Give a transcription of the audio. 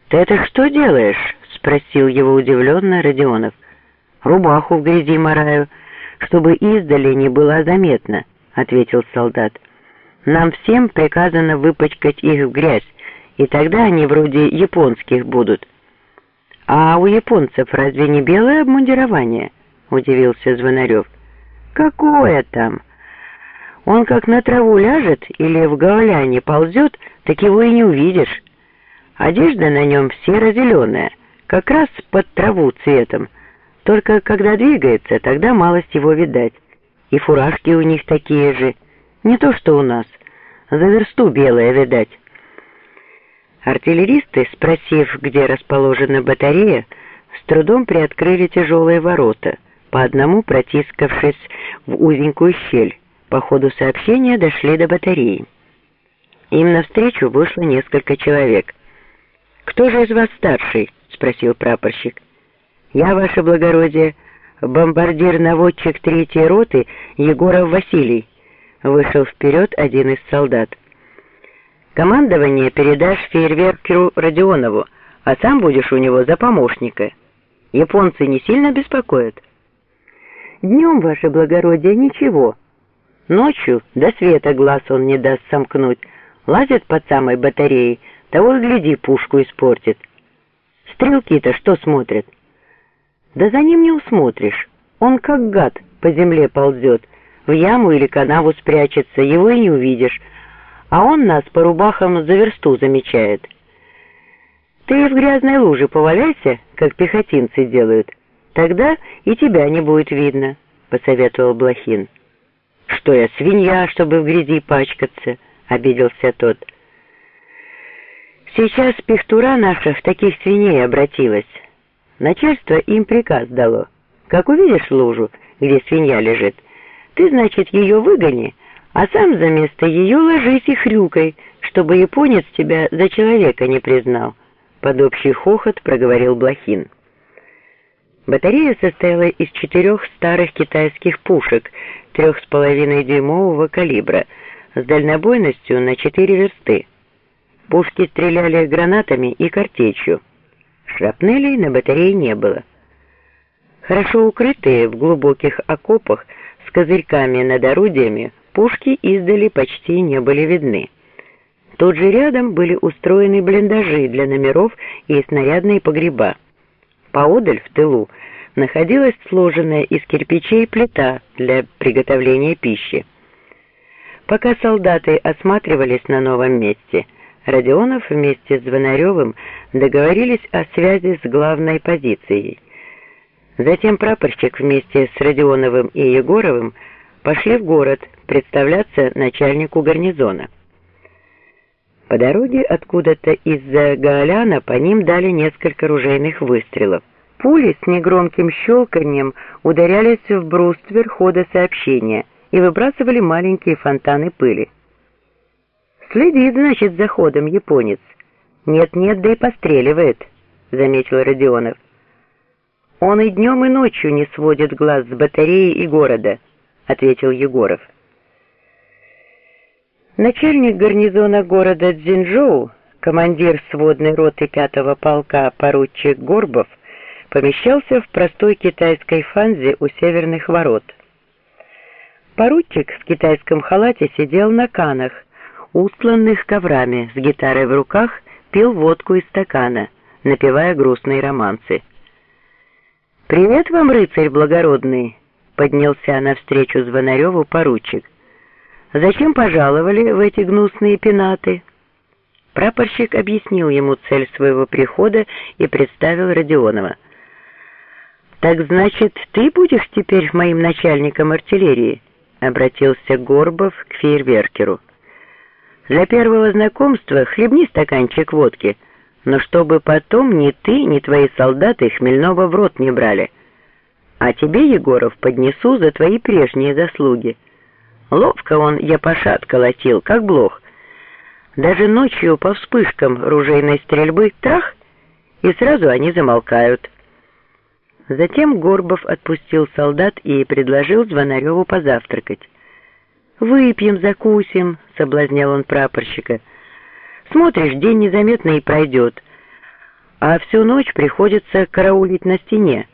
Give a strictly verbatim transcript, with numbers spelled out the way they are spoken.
«Ты это что делаешь?» — спросил его удивленно Родионов. «Рубаху в грязи мараю, чтобы издали не было заметно», — ответил солдат. «Нам всем приказано выпачкать их в грязь, и тогда они вроде японских будут». «А у японцев разве не белое обмундирование?» — удивился Звонарев. «Какое там? Он как на траву ляжет или в гаоляне ползет, так его и не увидишь. Одежда на нем серо-зеленая, как раз под траву цветом. Только когда двигается, тогда малость его видать. И фуражки у них такие же, не то что у нас, за версту белая видать». Артиллеристы, спросив, где расположена батарея, с трудом приоткрыли тяжелые ворота, по одному протискавшись в узенькую щель. По ходу сообщения дошли до батареи. Им навстречу вышло несколько человек. «Кто же из вас старший?» — спросил прапорщик. «Я, ваше благородие, бомбардир-наводчик третьей роты Егоров Василий», — вышел вперед один из солдат. «Командование передашь фейерверкеру Родионову, а сам будешь у него за помощника. Японцы не сильно беспокоят?» «Днем, ваше благородие, ничего. Ночью до света глаз он не даст сомкнуть. Лазит под самой батареей, того и гляди, пушку испортит. Стрелки-то что смотрят?» «Да за ним не усмотришь. Он как гад по земле ползет, в яму или канаву спрячется, его и не увидишь. А он нас по рубахам за версту замечает. Ты в грязной луже поваляйся, как пехотинцы делают, тогда и тебя не будет видно», — посоветовал Блохин. «Что я, свинья, чтобы в грязи пачкаться?» — обиделся тот. «Сейчас пехтура наша в таких свиней обратилась. Начальство им приказ дало. Как увидишь лужу, где свинья лежит, ты, значит, ее выгони, а сам за место ее ложись и хрюкай, чтобы японец тебя за человека не признал», — под общий хохот проговорил Блохин. Батарея состояла из четырех старых китайских пушек трех с половиной дюймового калибра с дальнобойностью на четыре версты. Пушки стреляли гранатами и картечью. Шрапнелей на батарее не было. Хорошо укрытые в глубоких окопах с козырьками над орудиями, пушки издали почти не были видны. Тут же рядом были устроены блиндажи для номеров и снарядные погреба. Поодаль, в тылу, находилась сложенная из кирпичей плита для приготовления пищи. Пока солдаты осматривались на новом месте, Родионов вместе с Звонаревым договорились о связи с главной позицией. Затем прапорщик вместе с Родионовым и Егоровым пошли в город представляться начальнику гарнизона. По дороге откуда-то из-за гаоляна по ним дали несколько ружейных выстрелов. Пули с негромким щелканьем ударялись в бруствер хода сообщения и выбрасывали маленькие фонтаны пыли. «Следит, значит, за ходом японец. Нет-нет, да и постреливает», — заметил Родионов. «Он и днем, и ночью не сводит глаз с батареи и города», — ответил Егоров. Начальник гарнизона города Цзиньчжоу, командир сводной роты пятого полка поручик Горбов, помещался в простой китайской фанзе у северных ворот. Поручик в китайском халате сидел на канах, устланных коврами, с гитарой в руках пил водку из стакана, напевая грустные романсы. «Привет вам, рыцарь благородный!» — поднялся навстречу Звонареву поручик. «Зачем пожаловали в эти гнусные пенаты?» Прапорщик объяснил ему цель своего прихода и представил Родионова. «Так значит, ты будешь теперь моим начальником артиллерии?» — обратился Горбов к фейерверкеру. «Для первого знакомства хлебни стаканчик водки, но чтобы потом ни ты, ни твои солдаты хмельного в рот не брали. А тебе, Егоров, поднесу за твои прежние заслуги. Ловко он япошат колотил, как блох. Даже ночью по вспышкам ружейной стрельбы трах, и сразу они замолкают». Затем Горбов отпустил солдат и предложил Звонареву позавтракать. «Выпьем, закусим», — соблазнял он прапорщика. «Смотришь, день незаметно и пройдет. а всю ночь приходится караулить на стене.